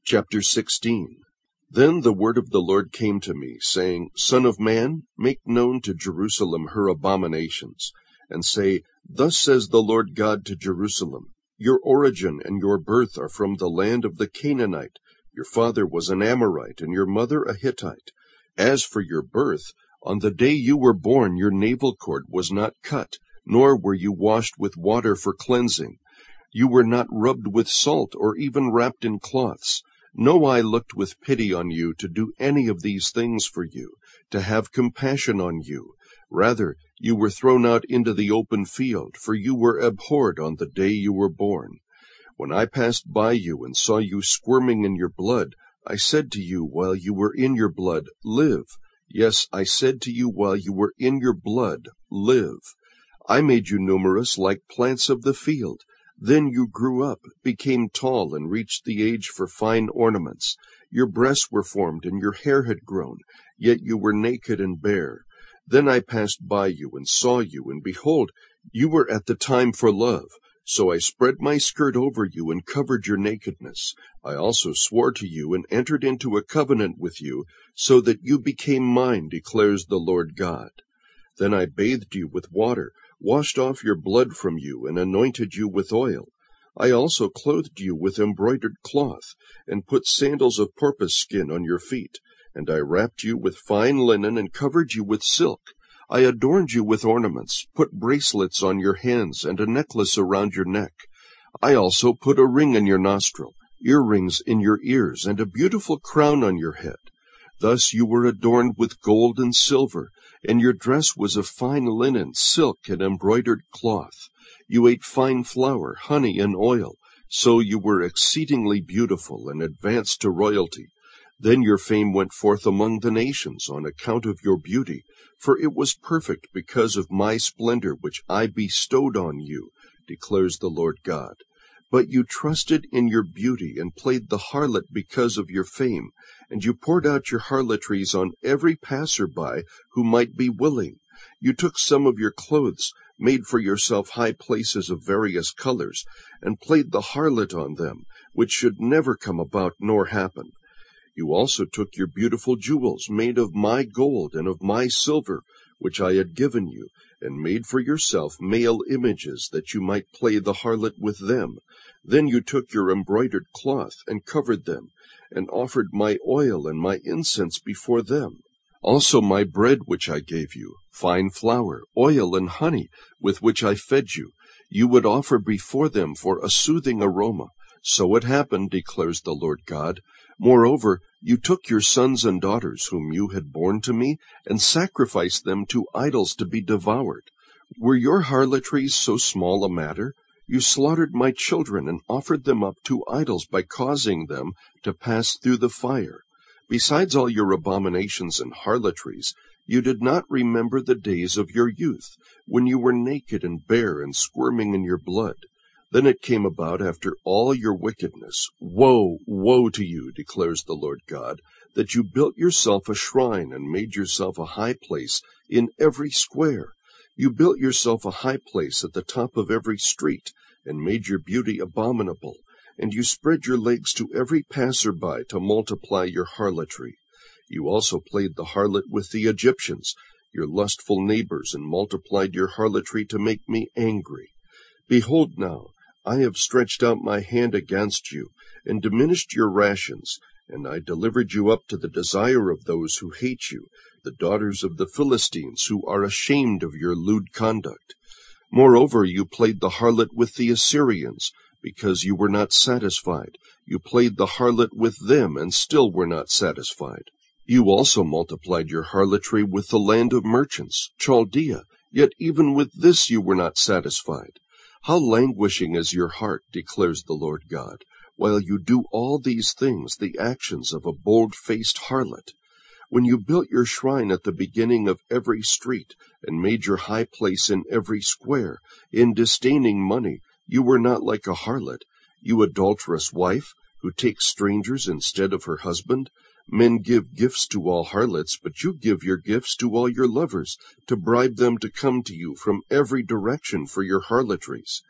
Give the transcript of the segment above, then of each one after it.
Chapter 16. Then the word of the Lord came to me, saying, Son of man, make known to Jerusalem her abominations, and say, Thus says the Lord God to Jerusalem, Your origin and your birth are from the land of the Canaanite. Your father was an Amorite, and your mother a Hittite. As for your birth, on the day you were born your navel cord was not cut, nor were you washed with water for cleansing. You were not rubbed with salt, or even wrapped in cloths. No eye looked with pity on you to do any of these things for you, to have compassion on you. Rather, you were thrown out into the open field, for you were abhorred on the day you were born. When I passed by you and saw you squirming in your blood, I said to you while you were in your blood, Live. Yes, I said to you while you were in your blood, Live. I made you numerous like plants of the field. Then you grew up, became tall, and reached the age for fine ornaments. Your breasts were formed, and your hair had grown, yet you were naked and bare. Then I passed by you and saw you, and behold, you were at the time for love. So I spread my skirt over you and covered your nakedness. I also swore to you and entered into a covenant with you, so that you became mine, declares the Lord God. Then I bathed you with water, washed off your blood from you, and anointed you with oil. I also clothed you with embroidered cloth, and put sandals of porpoise skin on your feet. And I wrapped you with fine linen and covered you with silk. I adorned you with ornaments, put bracelets on your hands, and a necklace around your neck. I also put a ring in your nostril, earrings in your ears, and a beautiful crown on your head. Thus you were adorned with gold and silver, and your dress was of fine linen, silk, and embroidered cloth. You ate fine flour, honey, and oil, so you were exceedingly beautiful and advanced to royalty. Then your fame went forth among the nations on account of your beauty, for it was perfect because of my splendor which I bestowed on you, declares the Lord God. But you trusted in your beauty and played the harlot because of your fame, and you poured out your harlotries on every passer-by who might be willing. You took some of your clothes, made for yourself high places of various colors, and played the harlot on them, which should never come about nor happen. You also took your beautiful jewels, made of my gold and of my silver, which I had given you, and made for yourself male images, that you might play the harlot with them. Then you took your embroidered cloth, and covered them, and offered my oil and my incense before them. Also my bread which I gave you, fine flour, oil, and honey, with which I fed you, you would offer before them for a soothing aroma. So it happened, declares the Lord God. Moreover, you took your sons and daughters whom you had borne to me, and sacrificed them to idols to be devoured. Were your harlotries so small a matter? You slaughtered my children, and offered them up to idols by causing them to pass through the fire. Besides all your abominations and harlotries, you did not remember the days of your youth, when you were naked and bare and squirming in your blood. Then it came about after all your wickedness, Woe, woe to you, declares the Lord God, that you built yourself a shrine and made yourself a high place in every square. You built yourself a high place at the top of every street, and made your beauty abominable. And you spread your legs to every passer-by to multiply your harlotry. You also played the harlot with the Egyptians, your lustful neighbors, and multiplied your harlotry to make me angry. Behold now, I have stretched out my hand against you, and diminished your rations, and I delivered you up to the desire of those who hate you, the daughters of the Philistines, who are ashamed of your lewd conduct. Moreover, you played the harlot with the Assyrians, because you were not satisfied. You played the harlot with them, and still were not satisfied. You also multiplied your harlotry with the land of merchants, Chaldea, yet even with this you were not satisfied. How languishing is your heart, declares the Lord God, while you do all these things, the actions of a bold-faced harlot. When you built your shrine at the beginning of every street, and made your high place in every square, in disdaining money, you were not like a harlot, you adulterous wife, who takes strangers instead of her husband. Men give gifts to all harlots, but you give your gifts to all your lovers, to bribe them to come to you from every direction for your harlotries.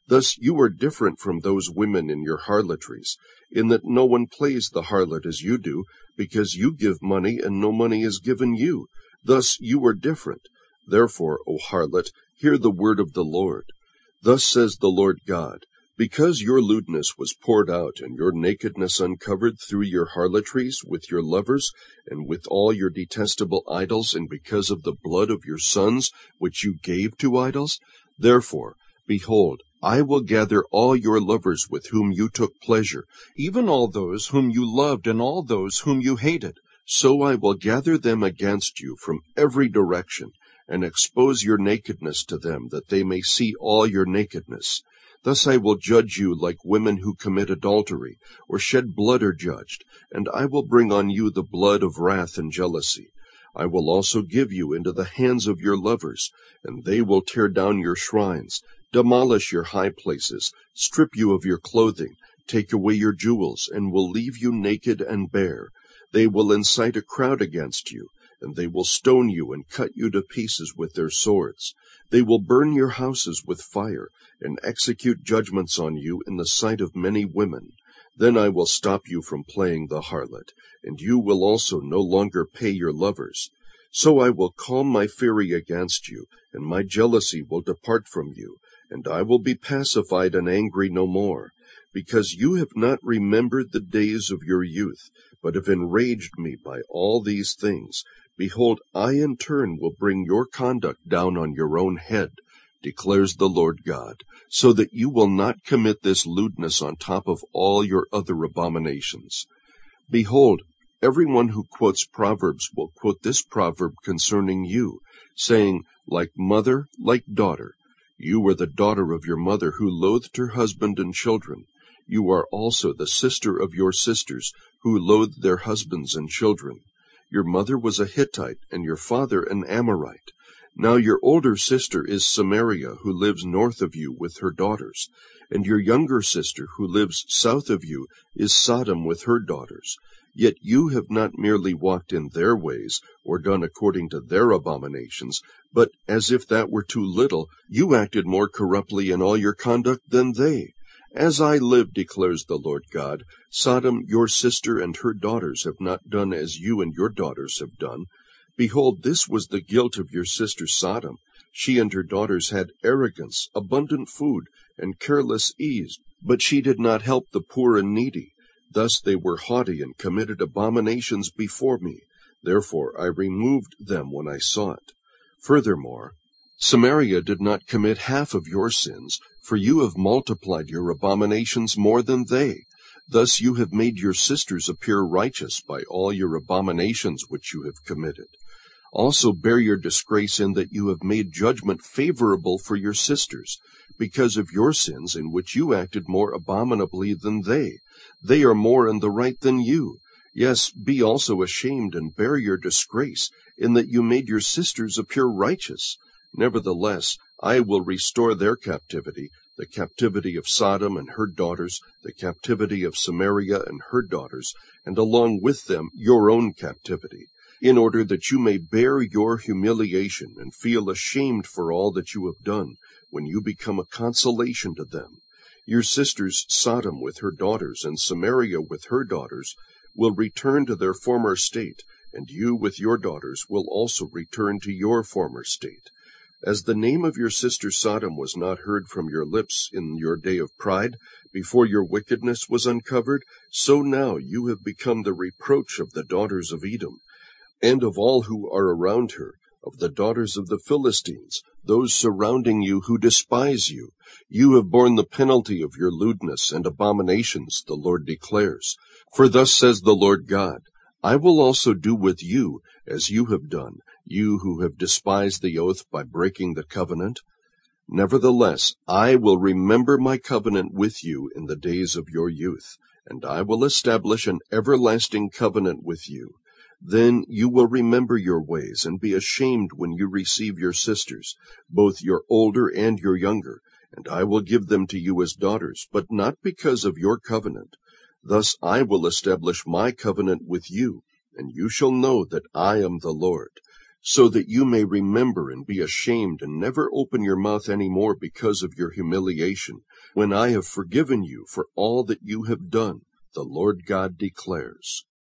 Thus you are different from those women in your harlotries, in that no one plays the harlot as you do, because you give money and no money is given you. Thus you are different. Therefore, O harlot, hear the word of the Lord. Thus says the Lord God, because your lewdness was poured out and your nakedness uncovered through your harlotries with your lovers and with all your detestable idols, and because of the blood of your sons which you gave to idols, therefore, behold, I will gather all your lovers with whom you took pleasure, even all those whom you loved and all those whom you hated. So I will gather them against you from every direction, and expose your nakedness to them, that they may see all your nakedness. Thus I will judge you like women who commit adultery, or shed blood are judged, and I will bring on you the blood of wrath and jealousy. I will also give you into the hands of your lovers, and they will tear down your shrines, demolish your high places, strip you of your clothing, take away your jewels, and will leave you naked and bare. They will incite a crowd against you, and they will stone you and cut you to pieces with their swords. They will burn your houses with fire, and execute judgments on you in the sight of many women. Then I will stop you from playing the harlot, and you will also no longer pay your lovers. So I will calm my fury against you, and my jealousy will depart from you, and I will be pacified and angry no more, because you have not remembered the days of your youth, but have enraged me by all these things. Behold, I in turn will bring your conduct down on your own head, declares the Lord God, so that you will not commit this lewdness on top of all your other abominations. Behold, everyone who quotes Proverbs will quote this proverb concerning you, saying, like mother, like daughter. You were the daughter of your mother who loathed her husband and children. You are also the sister of your sisters who loathed their husbands and children. Your mother was a Hittite, and your father an Amorite. Now your older sister is Samaria, who lives north of you with her daughters, and your younger sister, who lives south of you, is Sodom with her daughters. Yet you have not merely walked in their ways, or done according to their abominations, but, as if that were too little, you acted more corruptly in all your conduct than they. As I live, declares the Lord God, Sodom, your sister, and her daughters have not done as you and your daughters have done. Behold, this was the guilt of your sister Sodom. She and her daughters had arrogance, abundant food, and careless ease, but she did not help the poor and needy. Thus they were haughty and committed abominations before me. Therefore I removed them when I saw it. Furthermore, Samaria did not commit half of your sins, for you have multiplied your abominations more than they. Thus you have made your sisters appear righteous by all your abominations which you have committed. Also bear your disgrace in that you have made judgment favorable for your sisters, because of your sins in which you acted more abominably than they. They are more in the right than you. Yes, be also ashamed and bear your disgrace, in that you made your sisters appear righteous. Nevertheless, I will restore their captivity, the captivity of Sodom and her daughters, the captivity of Samaria and her daughters, and along with them your own captivity, in order that you may bear your humiliation and feel ashamed for all that you have done, when you become a consolation to them. Your sisters Sodom with her daughters and Samaria with her daughters will return to their former state, and you with your daughters will also return to your former state. As the name of your sister Sodom was not heard from your lips in your day of pride, before your wickedness was uncovered, so now you have become the reproach of the daughters of Edom, and of all who are around her, of the daughters of the Philistines, those surrounding you who despise you. You have borne the penalty of your lewdness and abominations, the Lord declares. For thus says the Lord God, I will also do with you as you have done, you who have despised the oath by breaking the covenant. Nevertheless, I will remember my covenant with you in the days of your youth, and I will establish an everlasting covenant with you. Then you will remember your ways and be ashamed when you receive your sisters, both your older and your younger, and I will give them to you as daughters, but not because of your covenant. Thus I will establish my covenant with you, and you shall know that I am the Lord, so that you may remember and be ashamed and never open your mouth any more because of your humiliation, when I have forgiven you for all that you have done, the Lord God declares.